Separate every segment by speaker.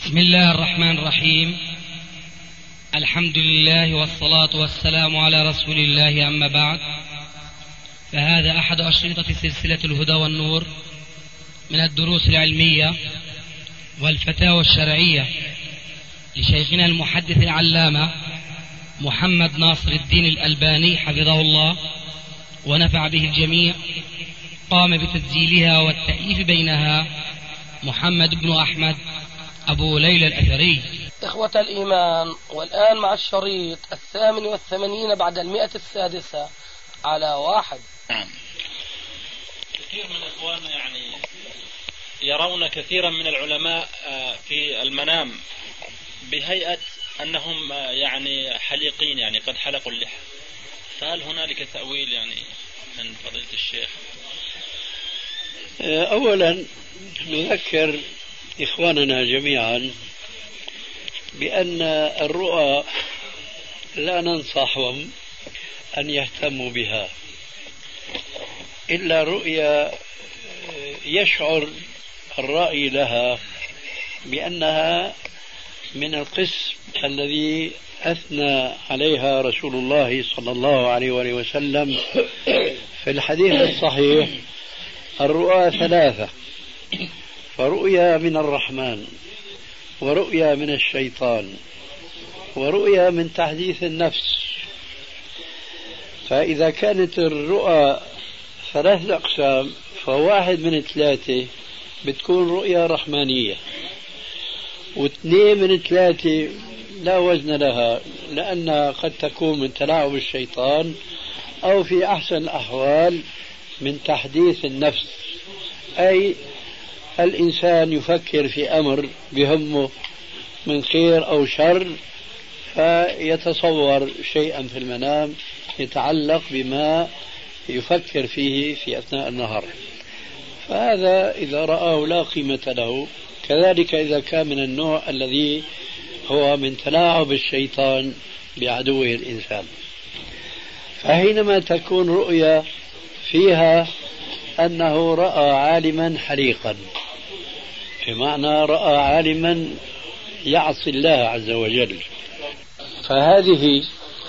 Speaker 1: بسم الله الرحمن الرحيم. الحمد لله والصلاة والسلام على رسول الله، أما بعد، فهذا أحد أشرطة سلسلة الهدى والنور من الدروس العلمية والفتاوى الشرعية لشيخنا المحدث العلامة محمد ناصر الدين الألباني حفظه الله ونفع به الجميع. قام بتسجيلها والتأليف بينها محمد بن أحمد أبو ليلى الأثري.
Speaker 2: إخوة الإيمان، والآن مع الشريط 88 بعد 106 على 1.
Speaker 3: كثير من إخواننا يرون كثيرا من العلماء في المنام بهيئة أنهم حليقين، قد حلقوا اللحى، فهل هنالك تأويل من فضيلة الشيخ؟
Speaker 4: أولا نذكر إخواننا جميعا بأن الرؤى لا ننصحهم أن يهتموا بها إلا رؤيا يشعر الرائي لها بأنها من القسم الذي أثنى عليها رسول الله صلى الله عليه وسلم في الحديث الصحيح: الرؤى 3، فرؤيا من الرحمن، ورؤيا من الشيطان، ورؤيا من تحديث النفس. فإذا كانت الرؤى 3 أقسام، فواحد من 3 بتكون رؤيا رحمانية، و2 من 3 لا وزن لها، لأنها قد تكون من تلاعب الشيطان، أو في أحسن الأحوال من تحديث النفس، أي الإنسان يفكر في أمر بهمه من خير أو شر، فيتصور شيئا في المنام يتعلق بما يفكر فيه في أثناء النهار، فهذا إذا رآه لا قيمة له. كذلك إذا كان من النوع الذي هو من تلاعب الشيطان بعدوه الإنسان، فحينما تكون رؤيا فيها أنه رأى عالما حليقا، بمعنى رأى عالما يعصي الله عز وجل، فهذه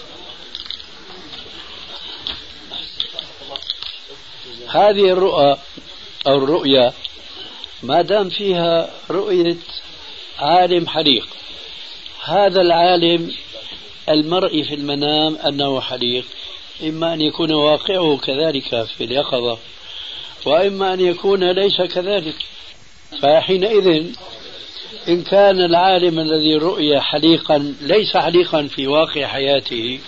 Speaker 4: الرؤى أو الرؤيا ما دام فيها رؤية عالم حليق، هذا العالم المرئي في المنام أنه حليق، إما أن يكون واقعه كذلك في اليقظة، وإما أن يكون ليس كذلك. فحينئذ إن كان العالم الذي رؤي حليقا ليس حليقا في واقع حياته،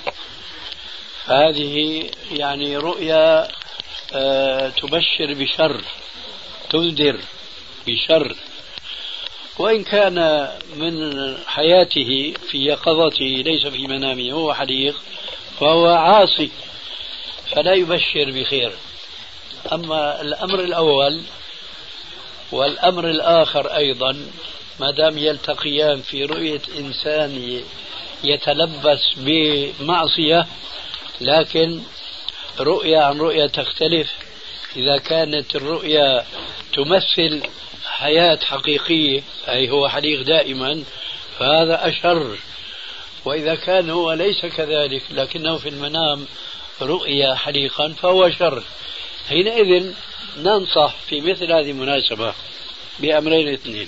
Speaker 4: فهذه رؤيا تبشر بشر، تنذر بشر. وإن كان من حياته في يقظته ليس في منامه هو حليق، فهو عاصي فلا يبشر بخير. أما الأمر الأول والأمر الآخر أيضا ما دام يلتقيان في رؤية إنسان يتلبس بمعصية، لكن رؤية عن رؤية تختلف. إذا كانت الرؤية تمثل حياة حقيقية، أي هو حليق دائما، فهذا أشر. وإذا كان هو ليس كذلك لكنه في المنام رؤيا حليقا فهو شر. حينئذ ننصح في مثل هذه المناسبة بأمرين 2.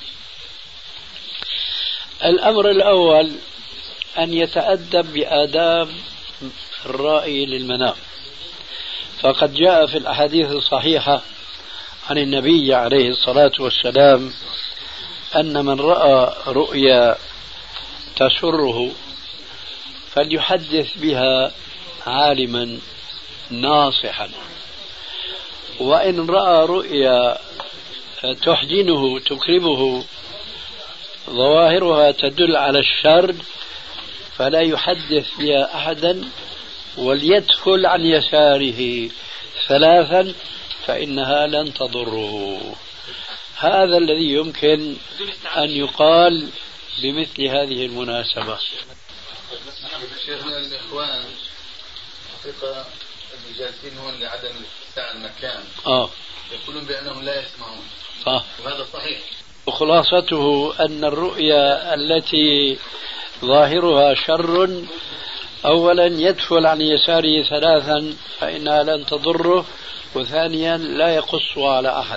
Speaker 4: الأمر الأول أن يتأدب بآداب الرائي للمنام، فقد جاء في الأحاديث الصحيحة عن النبي عليه الصلاة والسلام أن من رأى رؤيا تسره فليحدث بها عالما ناصحا، وإن رأى رؤيا تحزنه تكربه ظواهرها تدل على الشر فلا يحدث بها أحدا، وليدخل عن يساره 3 فإنها لن تضره. هذا الذي يمكن أن يقال بمثل هذه المناسبة.
Speaker 5: شيخنا الإخوان حقيقة الجالسين هون لعدم اتساع المكان يقولون بأنهم لا يسمعون، وهذا صحيح.
Speaker 4: خلاصته أن الرؤيا التي ظاهرها شر أولا يدفل عن يساره ثلاثا فإنها لن تضره، وثانيا لا يقصها على أحد.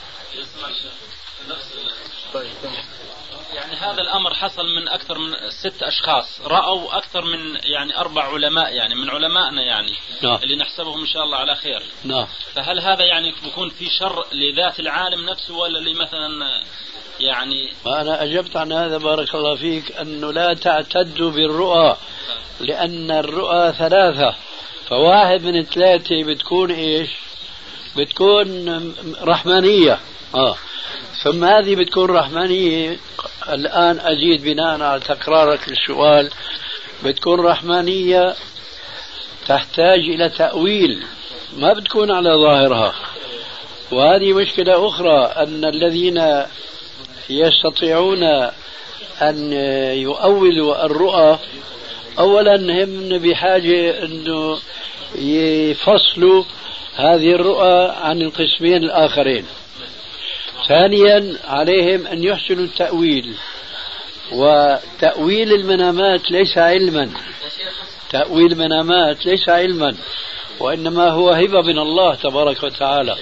Speaker 3: يعني هذا الأمر حصل من أكثر من 6 أشخاص رأوا أكثر من يعني 4 علماء يعني من علمائنا يعني اللي نحسبهم إن شاء الله على خير. فهل هذا يعني بيكون في شر لذات العالم نفسه ولا مثلا يعني؟
Speaker 4: وأنا أجبت عن هذا بارك الله فيك، أنه لا تعتدوا بالرؤى لأن الرؤى 3، فواحد من 3 بتكون إيش؟ بتكون رحمانية. ثم هذه بتكون رحمانية. الآن أزيد بناء على تكرارك للسؤال، بتكون رحمانية تحتاج إلى تأويل، ما بتكون على ظاهرها. وهذه مشكلة أخرى، أن الذين يستطيعون أن يؤولوا الرؤى أولا هم بحاجة أنه يفصلوا هذه الرؤى عن القسمين الآخرين. ثانيا عليهم أن يحسنوا التأويل، وتأويل المنامات ليس علما، تأويل المنامات ليس علما، وإنما هو هبة من الله تبارك وتعالى.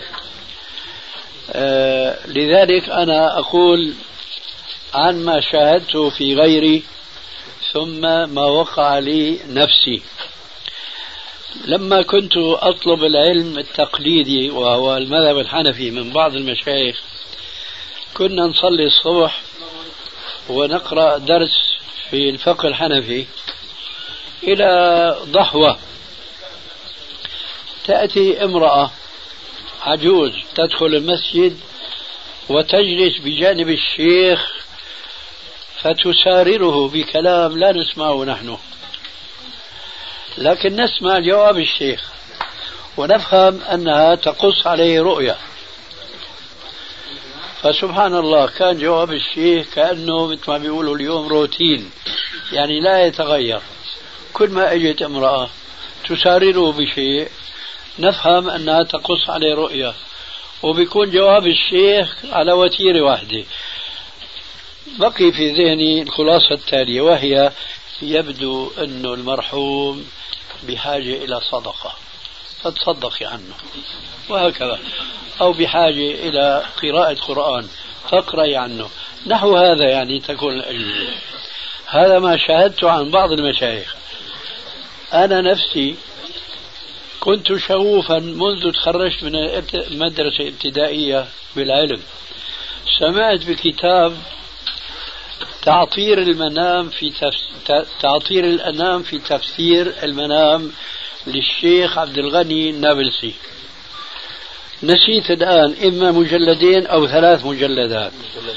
Speaker 4: لذلك أنا أقول عن ما شاهدته في غيري ثم ما وقع لي نفسي. لما كنت أطلب العلم التقليدي وهو المذهب الحنفي من بعض المشايخ، كنا نصلي الصبح ونقرأ درس في الفقه الحنفي إلى ضحوة، تأتي امرأة عجوز تدخل المسجد وتجلس بجانب الشيخ فتسارره بكلام لا نسمعه نحن، لكن نسمع جواب الشيخ ونفهم أنها تقص عليه رؤيا. فسبحان الله كان جواب الشيخ كأنه مثل ما بيقولوا اليوم روتين، يعني لا يتغير. كل ما اجت امرأة تسارره بشيء نفهم أنها تقص عليه رؤيا، وبيكون جواب الشيخ على وتيرة واحدة. بقي في ذهني الخلاصة التالية، وهي يبدو أن المرحوم بحاجة إلى صدقة فتصدقي عنه، وهكذا، أو بحاجة إلى قراءة قرآن فاقرأي عنه، نحو هذا يعني تكون الأجوبة. هذا ما شاهدته عن بعض المشايخ. أنا نفسي كنت شغوفا منذ تخرجت من مدرسة ابتدائية بالعلم، سمعت بكتاب تعطير الأنام في تفسير المنام للشيخ عبد الغني النابلسي. نسيت الآن إما مجلدين أو 3 مجلدات،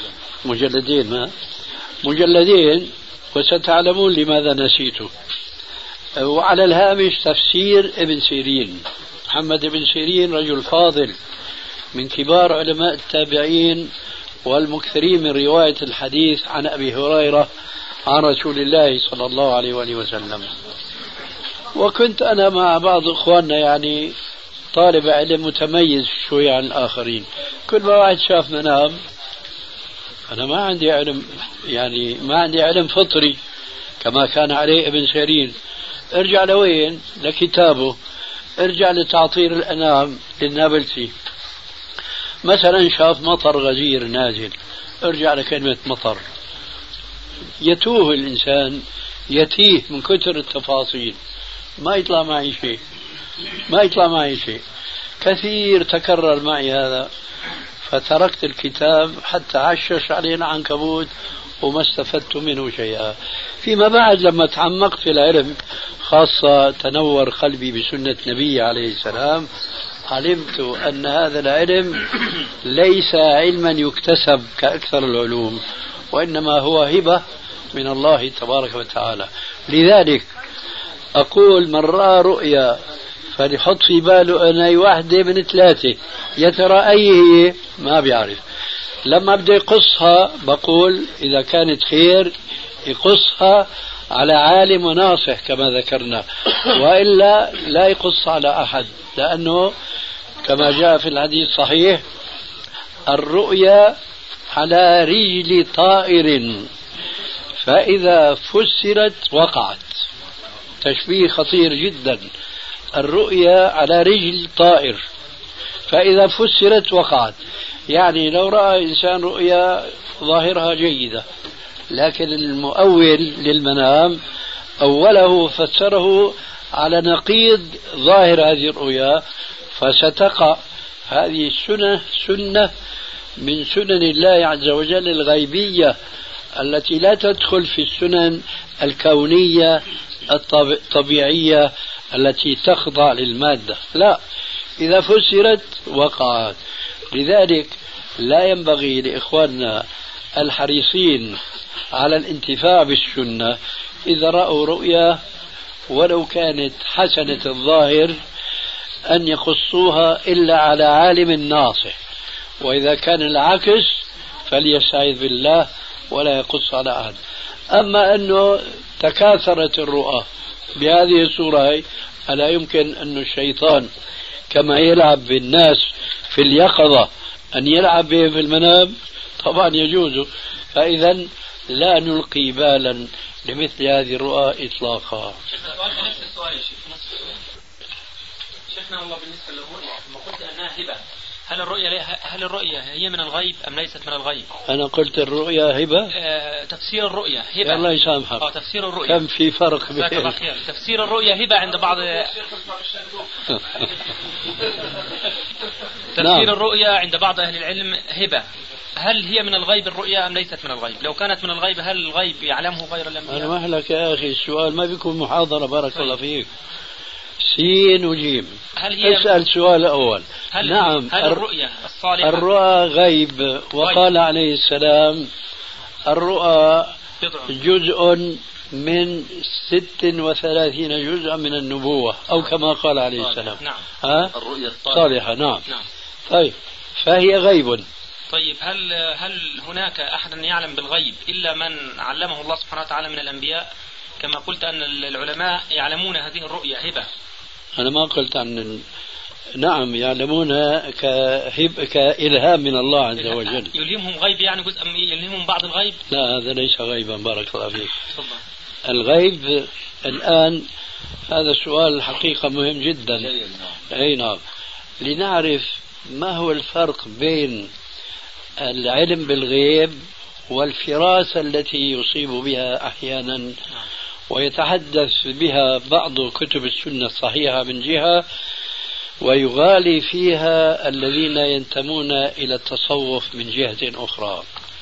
Speaker 4: مجلدين وستعلمون لماذا نسيته. وعلى الهامش تفسير ابن سيرين، محمد بن سيرين رجل فاضل من كبار علماء التابعين والمكثرين من رواية الحديث عن أبي هريرة عن رسول الله صلى الله عليه وآله وسلم. وكنت أنا مع بعض إخواننا يعني طالب علم متميز شوي عن الآخرين، كل ما واحد شاف منام أنا ما عندي علم، يعني ما عندي علم فطري كما كان عليه ابن سيرين. ارجع لوين؟ لكتابه، ارجع لتعطير الأنام للنابلسي. مثلا شاف مطر غزير نازل، ارجع لكلمة مطر. يتوه الإنسان، يتيه من كثر التفاصيل، ما يطلع معي شيء كثير تكرر معي هذا، فتركت الكتاب حتى عشش علينا عنكبوت وما استفدت منه شيئا. فيما بعد لما تعمقت في العلم، خاصة تنور قلبي بسنة النبي عليه السلام، علمت أن هذا العلم ليس علما يكتسب كأكثر العلوم، وإنما هو هبة من الله تبارك وتعالى. لذلك أقول من رأى رؤيا فليحط في باله أن أي واحدة من 3، يا ترى أي هي ما بيعرف. لما بدي يقصها بقول إذا كانت خير يقصها على عالم وناصح كما ذكرنا، وإلا لا يقص على أحد، لأنه كما جاء في الحديث صحيح الرؤيا على رجل طائر فإذا فسرت وقعت. تشبيه خطير جدا، الرؤيا على رجل طائر فإذا فسرت وقعت. يعني لو رأى إنسان رؤيا ظاهرها جيدة، لكن المؤول للمنام أوله فسره على نقيض ظاهر هذه الرؤيا، فستقع هذه سنة من سنن الله عز وجل الغيبية التي لا تدخل في السنن الكونية الطبيعية التي تخضع للمادة. لا، إذا فسرت وقعت. لذلك لا ينبغي لإخواننا الحريصين على الانتفاع بالسنة إذا رأوا رؤيا ولو كانت حسنة الظاهر أن يخصوها إلا على عالم ناصح، وإذا كان العكس فليستعيذ بالله ولا يقص على أحد. أما أنه تكاثرت الرؤى بهذه الصورة، ألا يمكن أن الشيطان كما يلعب بالناس في اليقظة أن يلعب بهم في المنام؟ طبعا يجوز. فإذا لا نلقي بالا لمثل هذه الرؤى إطلاقا.
Speaker 3: شيخنا والله بالنسبة للرؤيا لما قلت أنها هبة، هل الرؤيا هي من الغيب أم ليست من الغيب؟
Speaker 4: أنا قلت الرؤيا هبة.
Speaker 3: تفسير الرؤيا هبة.
Speaker 4: الله يسامحك.
Speaker 3: تفسير الرؤيا
Speaker 4: كم في فرق بين
Speaker 3: تفسير الرؤيا هبة عند بعض تفسير الرؤيا عند بعض أهل العلم هبة. هل هي من الغيب الرؤيا أم ليست من الغيب؟ لو كانت من الغيب هل الغيب يعلمه غير الأنبياء؟
Speaker 4: أنا محلك يا أخي، السؤال ما بيكون محاضرة. بارك الله فيك. سين وجيم. اسأل سؤال أول.
Speaker 3: نعم. هل الرؤيا الصالحة
Speaker 4: الرؤى غيب؟ وقال عليه السلام الرؤى جزء من 36 جزءا من النبوة، أو كما قال عليه السلام.
Speaker 3: نعم.
Speaker 4: الرؤيا الصالحة. نعم. طيب، فهي غيب.
Speaker 3: طيب، هل هناك أحد يعلم بالغيب إلا من علمه الله سبحانه وتعالى من الأنبياء؟ كما قلت أن العلماء يعلمون هذه الرؤيا هبة.
Speaker 4: أنا ما قلت عن نعم يعلمون كإلهام من الله عز وجل.
Speaker 3: يلهمهم غيب، يعني جزء يلهمهم بعض الغيب؟
Speaker 4: لا، هذا ليس غيبا. بارك الله فيك. الغيب الآن هذا السؤال الحقيقة مهم جدا. أي نعم. لنعرف ما هو الفرق بين العلم بالغيب والفراسة التي يصيب بها أحيانا ويتحدث بها بعض كتب السنة الصحيحة من جهة، ويغالي فيها الذين ينتمون إلى التصوف من جهة أخرى.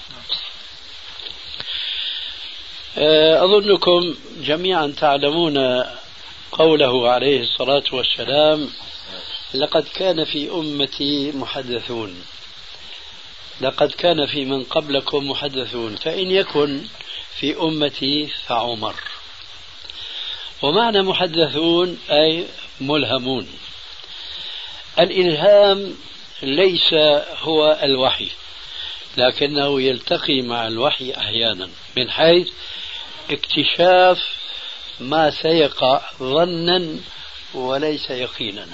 Speaker 4: أظنكم جميعا تعلمون قوله عليه الصلاة والسلام: لقد كان في أمتي محدثون، لقد كان في من قبلكم محدثون، فإن يكن في أمتي فعمر. ومعنى محدثون أي ملهمون. الإلهام ليس هو الوحي، لكنه يلتقي مع الوحي أحيانا من حيث اكتشاف ما سيقع ظنا وليس يقينا.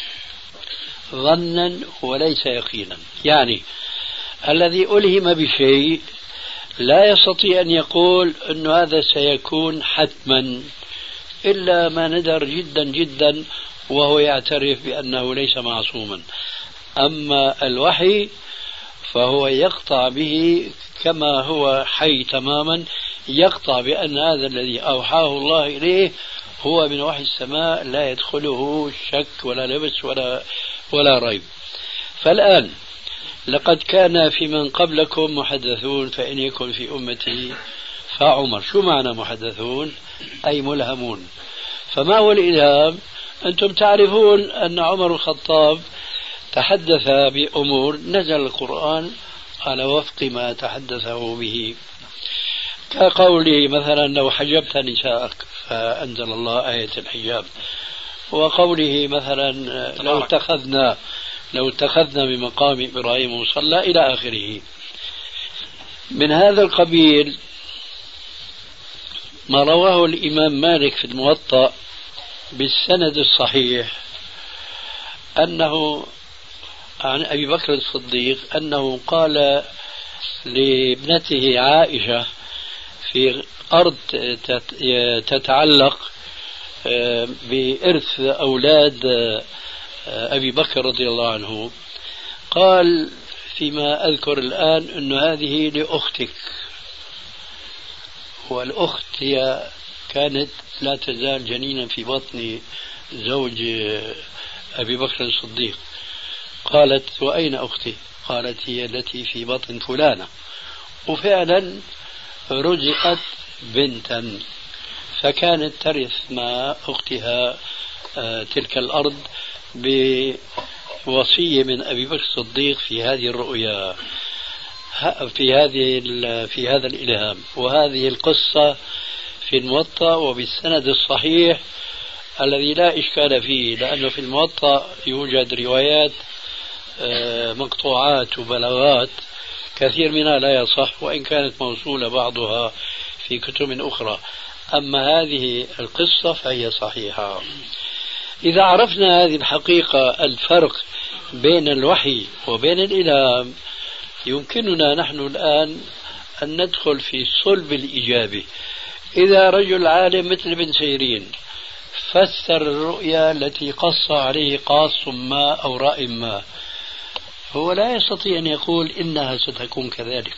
Speaker 4: ظنا وليس يقينا، يعني الذي ألهم بشيء لا يستطيع أن يقول أن هذا سيكون حتما إلا ما ندر جدا جدا، وهو يعترف بأنه ليس معصوما. أما الوحي فهو يقطع به كما هو حي تماما، يقطع بأن هذا الذي أوحاه الله إليه هو من وحي السماء لا يدخله شك ولا لبس ولا ريب. فالآن لقد كان في من قبلكم محدثون، فإن يكن في أمتي فعمر. شو معنى محدثون؟ أي ملهمون. فما هو الإلهام؟ أنتم تعرفون أن عمر الخطاب تحدث بأمور نزل القرآن على وفق ما تحدثه به، كقوله مثلا: لو حجبت نساءك، فأنزل الله آية الحجاب. وقوله مثلا: لو اتخذنا بمقام إبراهيم مصلى، إلى آخره. من هذا القبيل ما رواه الإمام مالك في الموطأ بالسند الصحيح أنه عن أبي بكر الصديق أنه قال لابنته عائشة في أرض تتعلق بإرث أولاد أبي بكر رضي الله عنه، قال فيما أذكر الآن أن هذه لأختك، والأخت هي كانت لا تزال جنينا في بطن زوج أبي بكر الصديق. قالت وأين أختي؟ قالت هي التي في بطن فلانة، وفعلا رزقت بنتا، فكانت ترث مع أختها تلك الأرض بوصية من أبي بكر الصديق في هذه الرؤيا، في هذا الإلهام. وهذه القصة في الموطأ وبالسند الصحيح الذي لا إشكال فيه، لأنه في الموطأ يوجد روايات مقطوعات وبلاغات كثير منها لا يصح، وإن كانت موصولة بعضها في كتب أخرى، أما هذه القصة فهي صحيحة. إذا عرفنا هذه الحقيقة، الفرق بين الوحي وبين الإلهام، يمكننا نحن الآن أن ندخل في صلب الإجابة. إذا رجل عالم مثل ابن سيرين فسر الرؤيا التي قص عليه قاص ما أو رأي ما، هو لا يستطيع أن يقول إنها ستكون كذلك.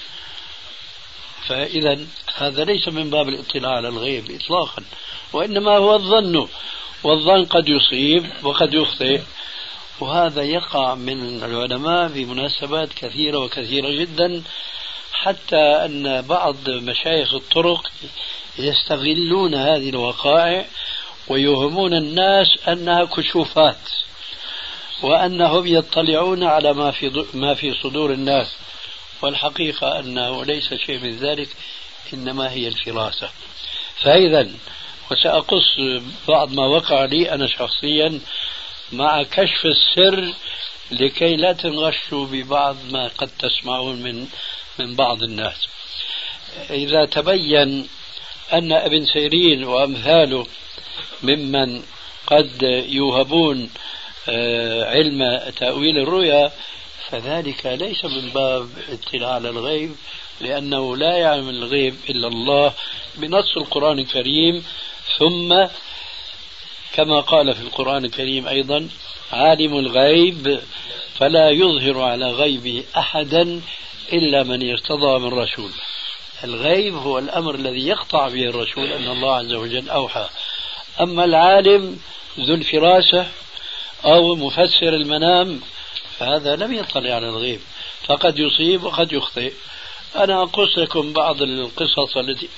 Speaker 4: فإذا هذا ليس من باب الاطلاع على الغيب إطلاقا، وإنما هو الظن، والظن قد يصيب وقد يخطئ. وهذا يقع من العلماء في مناسبات كثيرة وكثيرة جدا، حتى أن بعض مشايخ الطرق يستغلون هذه الوقائع ويوهمون الناس أنها كشوفات، وأنهم يطلعون على ما في صدور الناس، والحقيقة أنه ليس شيء من ذلك، إنما هي الفراسة. فإذا وسأقص بعض ما وقع لي أنا شخصيا مع كشف السر لكي لا تنغشوا ببعض ما قد تسمعون من بعض الناس. إذا تبين أن ابن سيرين وأمثاله ممن قد يوهبون علم تأويل الرؤيا، فذلك ليس من باب اطلاع على الغيب، لأنه لا يعلم الغيب إلا الله بنص القرآن الكريم. ثم كما قال في القرآن الكريم أيضا: عالم الغيب فلا يظهر على غيبه أحدا إلا من ارتضى من رسول. الغيب هو الأمر الذي يقطع به الرسول أن الله عز وجل أوحى. أما العالم ذو الفراسة أو مفسر المنام فهذا لم يطلع على الغيب، فقد يصيب وقد يخطئ. أنا أقص لكم بعض القصص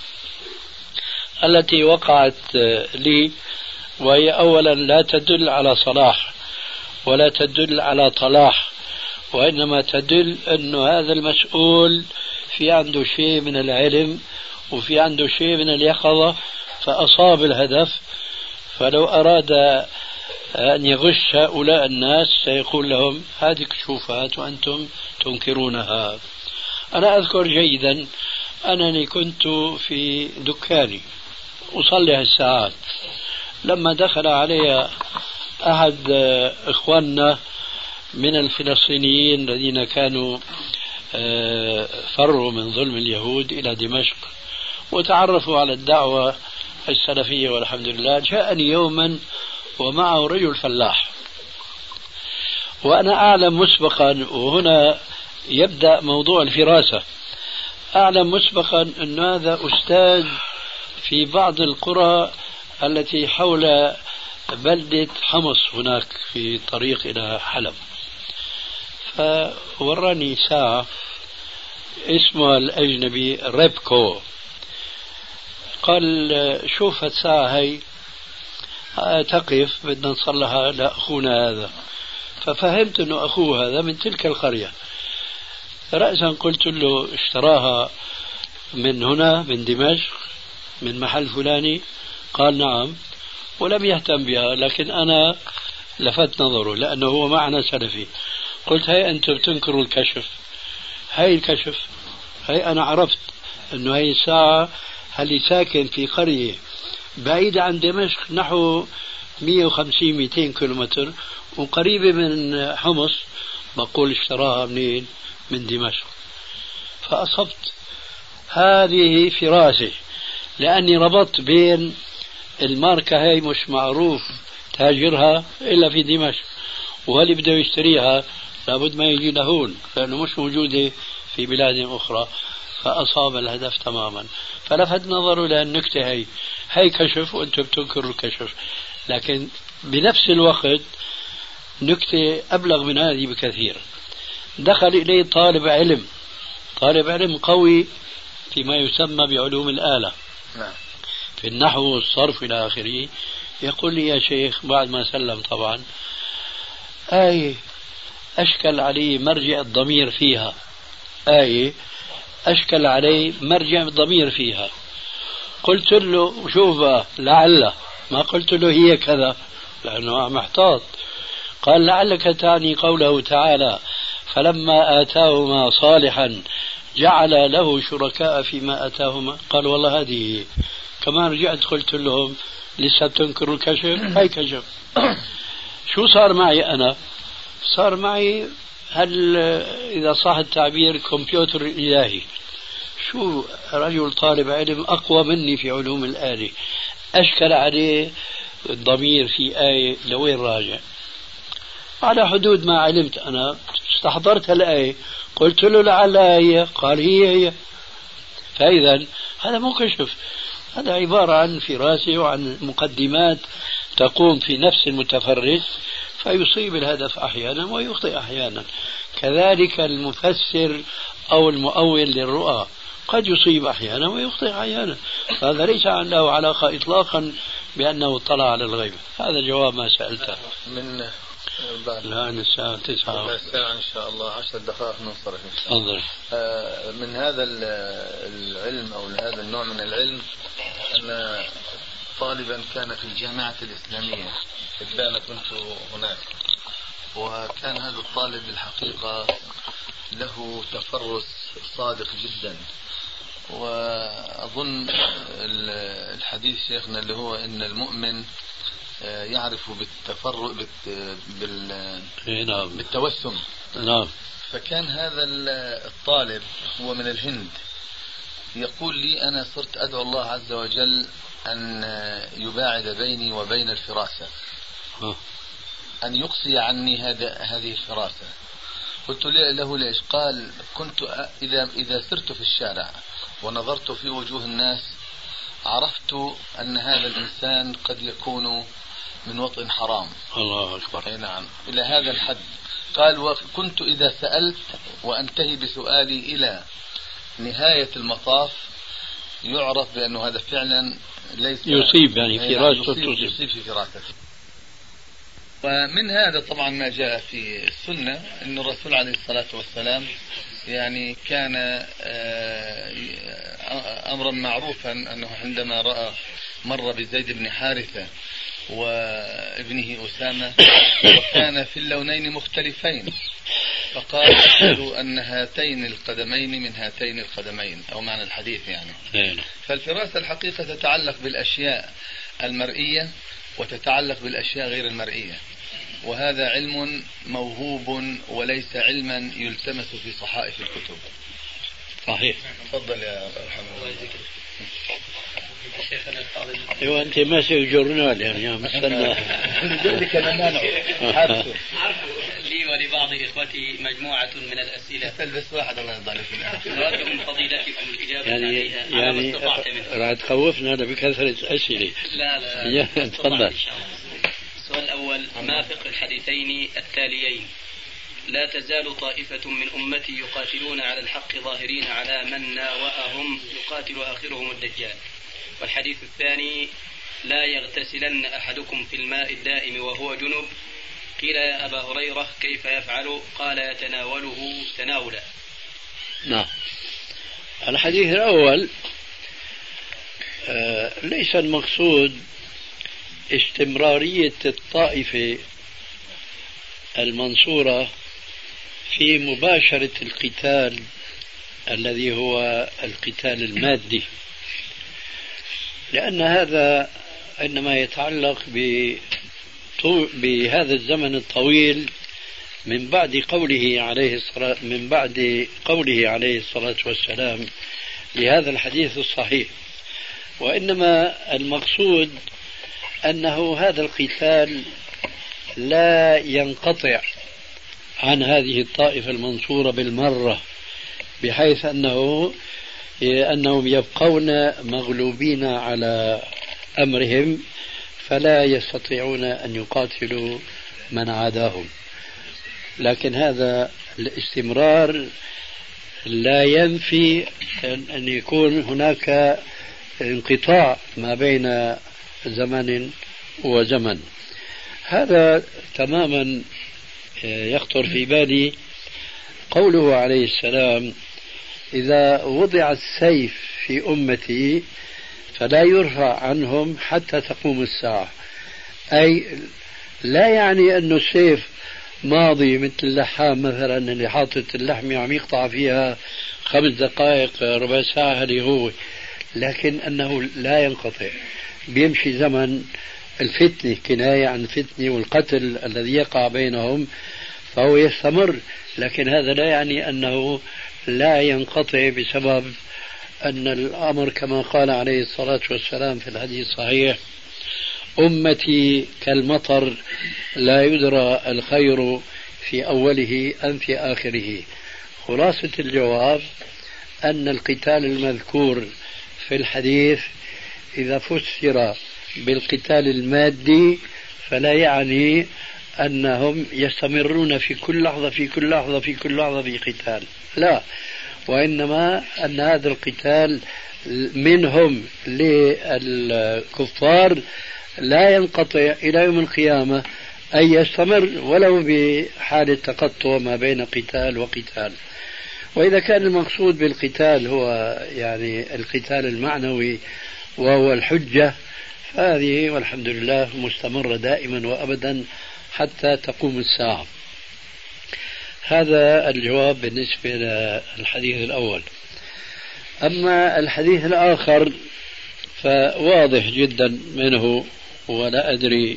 Speaker 4: التي وقعت لي، وهي أولا لا تدل على صلاح ولا تدل على طلاح، وإنما تدل أن هذا المسؤول في عنده شيء من العلم وفي عنده شيء من اليقظة، فأصاب الهدف. فلو أراد أن يغش هؤلاء الناس سيقول لهم: هذه كشوفات وأنتم تنكرونها. أنا أذكر جيدا أنني كنت في دكاني أصلح الساعات، لما دخل علي أحد إخواننا من الفلسطينيين الذين كانوا فروا من ظلم اليهود إلى دمشق وتعرفوا على الدعوة السلفية والحمد لله. جاءني يوما ومعه رجل فلاح، وأنا أعلم مسبقا، وهنا يبدأ موضوع الفراسة، أعلم مسبقا أن هذا أستاذ في بعض القرى التي حول بلدة حمص هناك في طريق إلى حلب. فوراني ساعة اسمها الأجنبي ريبكو، قال: شوف الساعة هي تقف بدنا نصلحها لأخونا هذا. ففهمت أنه أخوه هذا من تلك القرية. رأسا قلت له: اشتراها من هنا من دمشق من محل فلاني؟ قال: نعم، ولم يهتم بها، لكن أنا لفت نظره لأنه هو معنا سلفي. قلت: هاي أنتم بتنكروا الكشف، هاي الكشف، هاي أنا عرفت أنه هاي الساعة اللي ساكن في قرية بعيدة عن دمشق نحو 150-200 كيلومتر وقريبة من حمص، بقول اشتراها منين؟ من دمشق. فأصبت. هذه فراسة، لأني ربطت بين الماركة هاي مش معروف تاجرها إلا في دمشق، وهل بده يشتريها لابد ما يجي لهون لأنه مش موجودة في بلاد أخرى. فأصاب الهدف تماما. فلفت نظره للنكتة هي كشف وأنتم بتنكروا الكشف. لكن بنفس الوقت نكتة أبلغ من هذه بكثير. دخل إليه طالب علم قوي فيما يسمى بعلوم الآلة، في النحو والصرف إلى آخره. يقول لي: يا شيخ، بعد ما سلم طبعا، آية أشكل علي مرجع الضمير فيها، قلت له: شوف لعل، ما قلت له هي كذا لأنه محتاط. قال: لعلك تعني قوله تعالى: فلما آتاهما صالحا جعل له شركاء فيما آتاهما. قال: والله هذه. كمان رجعت قلت لهم: لسه بتنكروا الكشف؟ هاي كشف. شو صار معي أنا؟ صار معي إذا صح التعبير كمبيوتر إلهي. شو رجل طالب علم أقوى مني في علوم الآلة أشكل عليه الضمير في آية لوين راجع، على حدود ما علمت أنا. استحضرت الآية، قلت له: لعل هي. قال: هي. فإذا هذا مو كشف، هذا عبارة عن فراسة وعن مقدمات تقوم في نفس المتفرج، فيصيب الهدف أحيانا ويخطئ أحيانا. كذلك المفسر أو المؤول للرؤى قد يصيب أحيانا ويخطئ أحيانا. هذا ليس عنده علاقة إطلاقا بأنه اطلع على الغيب. هذا جواب ما سألته.
Speaker 5: من
Speaker 4: الآن الساعة 9
Speaker 5: الساعة إن شاء الله 10 دقائق ننصرف إن شاء الله. من هذا العلم أو هذا النوع من العلم أن طالبا كان في الجامعة الإسلامية إبان كنت هناك، وكان هذا الطالب الحقيقة له تفرس صادق جدا. وأظن الحديث شيخنا اللي هو إن المؤمن يعرف بالتوسم.
Speaker 4: نعم.
Speaker 5: فكان هذا الطالب هو من الهند يقول لي: أنا صرت أدعو الله عز وجل أن يباعد بيني وبين الفراسة، أن يقصي عني هذه الفراسة. قلت له: ليش؟ قال: كنت إذا سرت في الشارع ونظرت في وجوه الناس عرفت أن هذا الإنسان قد يكون من وطن حرام.
Speaker 4: الله أكبر.
Speaker 5: أي نعم، إلى هذا الحد. قال: وكنت إذا سألت وأنتهي بسؤالي إلى نهاية المطاف يعرف بأنه هذا فعلا ليس
Speaker 4: يصيب، يعني
Speaker 5: يصيب في فراسته. ومن هذا طبعا ما جاء في السنة أن الرسول عليه الصلاة والسلام يعني كان أمرا معروفا أنه عندما مر بزيد بن حارثة وابنه أسامة وكان في اللونين مختلفين، فقال: أشهد أن هاتين القدمين من هاتين القدمين، أو معنى الحديث يعني. فالفراسة الحقيقة تتعلق بالأشياء المرئية وتتعلق بالأشياء غير المرئية، وهذا علم موهوب وليس علما يلتمس في صحائف الكتب.
Speaker 4: صحيح.
Speaker 5: تفضل يا رحمة الله.
Speaker 2: شيخنا الفاضل.
Speaker 4: ايوه انت ماشي جورنال يعني مستنى.
Speaker 5: لذلك انا مانعه. عارفه
Speaker 2: لي ولبعض اخوتي مجموعه من الاسئله.
Speaker 5: تلبس واحد الله يرضى عليك.
Speaker 2: نود من فضيلتكم الاجابه عليها.
Speaker 4: يعني راح تخوفنا هذا بكثره اسئله.
Speaker 2: لا
Speaker 4: تفضل.
Speaker 2: السؤال الاول: ما فقه الحديثين التاليين: لا تزال طائفة من أمتي يقاتلون على الحق ظاهرين على من ناوأهم يقاتل آخرهم الدجال. والحديث الثاني: لا يغتسلن أحدكم في الماء الدائم وهو جنب. قيل: يا أبا هريرة كيف يفعل؟ قال: يتناوله تناولا.
Speaker 4: نعم. الحديث الأول ليس المقصود استمرارية الطائفة المنصورة في مباشرة القتال الذي هو القتال المادي، لأن هذا عندما يتعلق بهذا الزمن الطويل من بعد قوله عليه الصلاة والسلام لهذا الحديث الصحيح، وإنما المقصود أنه هذا القتال لا ينقطع عن هذه الطائفة المنصورة بالمرة، بحيث أنهم يبقون مغلوبين على أمرهم فلا يستطيعون أن يقاتلوا من عاداهم. لكن هذا الاستمرار لا ينفي أن يكون هناك انقطاع ما بين زمن وزمن. هذا تماما يخطر في بالي قوله عليه السلام: إذا وضع السيف في أمتي فلا يرفع عنهم حتى تقوم الساعة. أي لا يعني أن السيف ماضي مثل اللحام مثلا اللي حاطط اللحمة عم يقطع فيها 5 دقائق ربع ساعة، هذه هو، لكن أنه لا ينقطع، بيمشي زمن الفتنة، كناية عن الفتنة والقتل الذي يقع بينهم، فهو يستمر. لكن هذا لا يعني أنه لا ينقطع بسبب أن الأمر كما قال عليه الصلاة والسلام في الحديث الصحيح: أمتي كالمطر لا يدرى الخير في أوله أم في آخره. خلاصة الجواب أن القتال المذكور في الحديث إذا فسر بالقتال المادي فلا يعني أنهم يستمرون في كل لحظة في قتال، لا، وإنما أن هذا القتال منهم للكفار لا ينقطع إلى يوم القيامة، أي يستمر ولو بحالة تقطع ما بين قتال وقتال. وإذا كان المقصود بالقتال هو يعني القتال المعنوي وهو الحجة، فهذه والحمد لله مستمرة دائما وأبدا حتى تقوم الساعة. هذا الجواب بالنسبة للحديث الأول. أما الحديث الآخر فواضح جدا منه، ولا أدري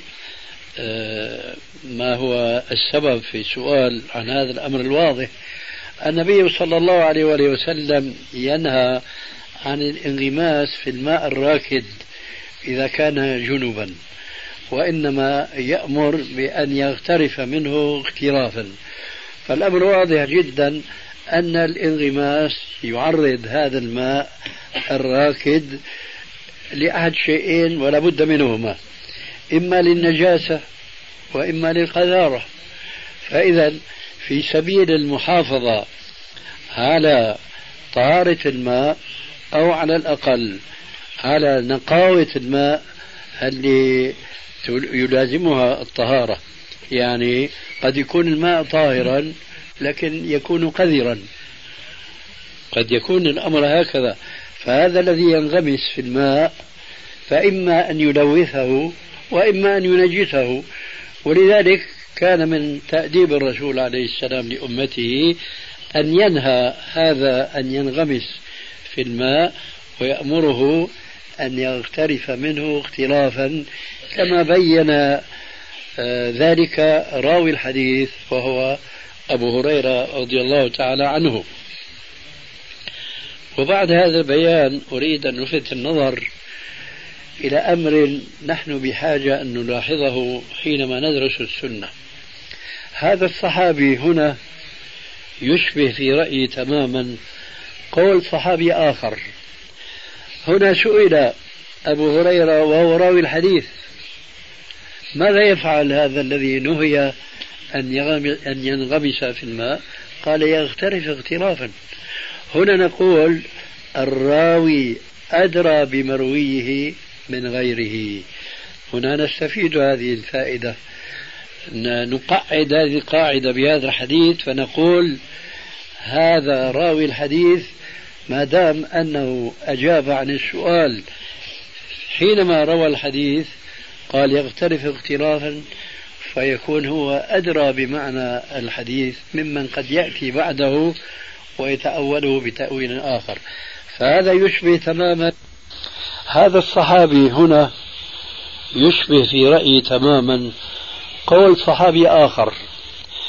Speaker 4: ما هو السبب في السؤال عن هذا الأمر الواضح. النبي صلى الله عليه وآله وسلم ينهى عن الانغماس في الماء الراكد إذا كان جنبا، وإنما يأمر بأن يغترف منه اغترافا. فالأمر واضح جدا أن الانغماس يعرض هذا الماء الراكد لأحد شيئين ولا بد منهما: إما للنجاسة وإما للقذارة. فإذا في سبيل المحافظة على طهارة الماء أو على الأقل على نقاوة الماء اللي يلازمها الطهارة، يعني قد يكون الماء طاهرا لكن يكون قذرا، قد يكون الأمر هكذا. فهذا الذي ينغمس في الماء فإما أن يلوثه وإما أن ينجسه. ولذلك كان من تأديب الرسول عليه السلام لأمته أن ينهى هذا أن ينغمس في الماء ويأمره أن يغترف منه اغترافا، كما بين ذلك راوي الحديث وهو أبو هريرة رضي الله تعالى عنه. وبعد هذا البيان أريد أن نلفت النظر إلى أمر نحن بحاجة أن نلاحظه حينما ندرس السنة. هذا الصحابي هنا يشبه في رأيي تماما قول صحابي آخر. هنا سئل أبو هريرة وهو راوي الحديث: ماذا يفعل هذا الذي نهي أن ينغمس في الماء؟ قال: يغترف اغترافا. هنا نقول الراوي أدرى بمرويه من غيره. هنا نستفيد هذه الفائدة، نقعد هذه القاعدة بهذا الحديث، فنقول هذا راوي الحديث ما دام أنه أجاب عن السؤال حينما روى الحديث قال يغترف اغترافا، فيكون هو أدرى بمعنى الحديث ممن قد يأتي بعده ويتأوله بتأويل آخر. فهذا يشبه تماما، هذا الصحابي هنا يشبه في رأيي تماما قول صحابي آخر.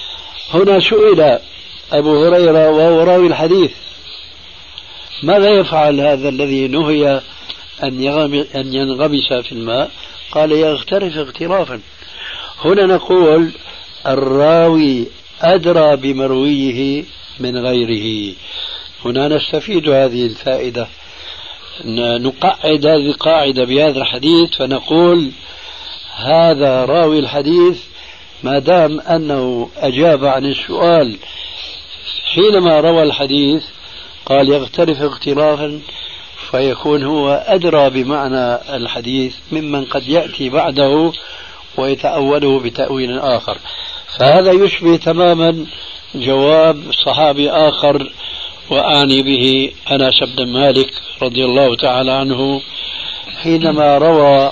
Speaker 4: هنا سئل أبو هريرة وهو راوي الحديث ماذا يفعل هذا الذي نهي أن ينغمس في الماء؟ قال يغترف اغترافا. هنا نقول الراوي أدرى بمرويه من غيره. هنا نستفيد هذه الفائدة، نقعد هذه القاعدة بهذا الحديث فنقول هذا راوي الحديث ما دام أنه أجاب عن السؤال حينما روى الحديث قال يغترف اغترافا، فيكون هو أدرى بمعنى الحديث ممن قد يأتي بعده ويتأوله بتأويل آخر. فهذا يشبه تماما جواب صحابي آخر، وأعني به أنس بن مالك رضي الله تعالى عنه حينما روى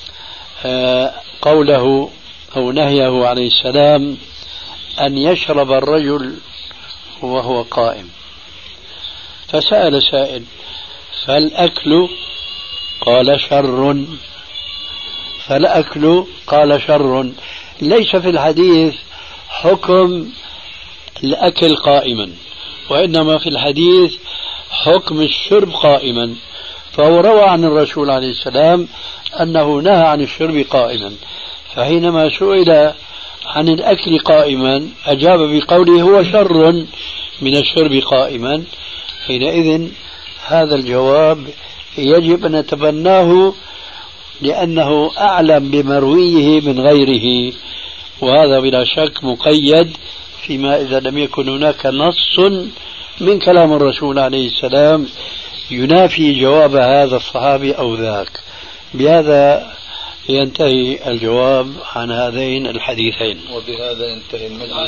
Speaker 4: قوله أو نهيه عليه السلام أن يشرب الرجل وهو قائم. فسأل سائل فالأكل؟ قال شر. فالأكل قال شر. ليس في الحديث حكم الأكل قائما، وإنما في الحديث حكم الشرب قائما. فهو روى عن الرسول عليه السلام أنه نهى عن الشرب قائما، فحينما سئل عن الأكل قائما أجاب بقوله هو شر من الشرب قائما. حينئذ هذا الجواب يجب أن نتبناه لأنه أعلم بمرويه من غيره، وهذا بلا شك مقيد فيما إذا لم يكن هناك نص من كلام الرسول عليه السلام ينافي جواب هذا الصحابي أو ذاك. بهذا ينتهي الجواب عن هذين الحديثين.
Speaker 5: وبهذا ينتهي المجلس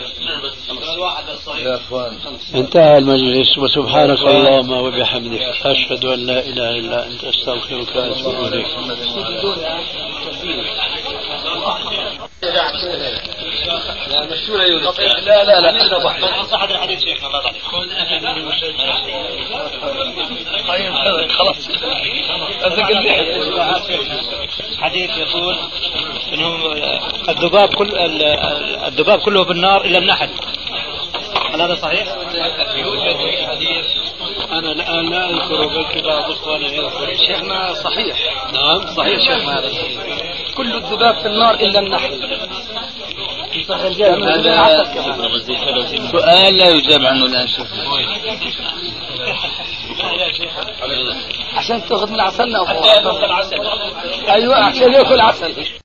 Speaker 5: يا أخوان.
Speaker 4: انتهى المجلس، وسبحانك اللهم وبحمدك أشهد أن لا إله إلا أنت أستغفرك وأتوب إليك.
Speaker 3: لا صحة الحديث شيخنا الله يبارك.
Speaker 1: خلاص حديث يقول انه الذباب كله بالنار الا النحل، هل هذا صحيح؟
Speaker 4: أنا الآن لا أذكر بل بعض إخواني يذكر.
Speaker 1: شيخنا صحيح.
Speaker 4: نعم صحيح شيخنا، هذا
Speaker 1: كل الذباب في النار الا النحل.
Speaker 5: هذا سؤال لا يجاب عنه الآن.
Speaker 1: عشان تاخذ من عسلنا. ايوه عشان ياكل عسل.